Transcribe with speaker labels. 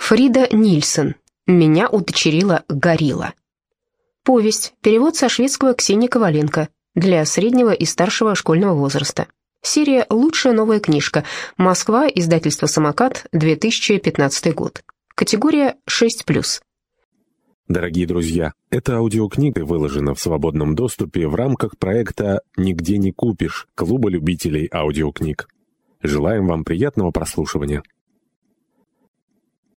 Speaker 1: Фрида Нильсон. «Меня удочерила горилла». Повесть. Перевод со шведского Ксении Коваленко. Для среднего и старшего школьного возраста. Серия «Лучшая новая книжка». Москва. Издательство «Самокат». 2015 год. Категория 6+.
Speaker 2: Дорогие друзья, эта аудиокнига выложена в свободном доступе в рамках проекта «Нигде не купишь» Клуба любителей аудиокниг. Желаем вам приятного прослушивания.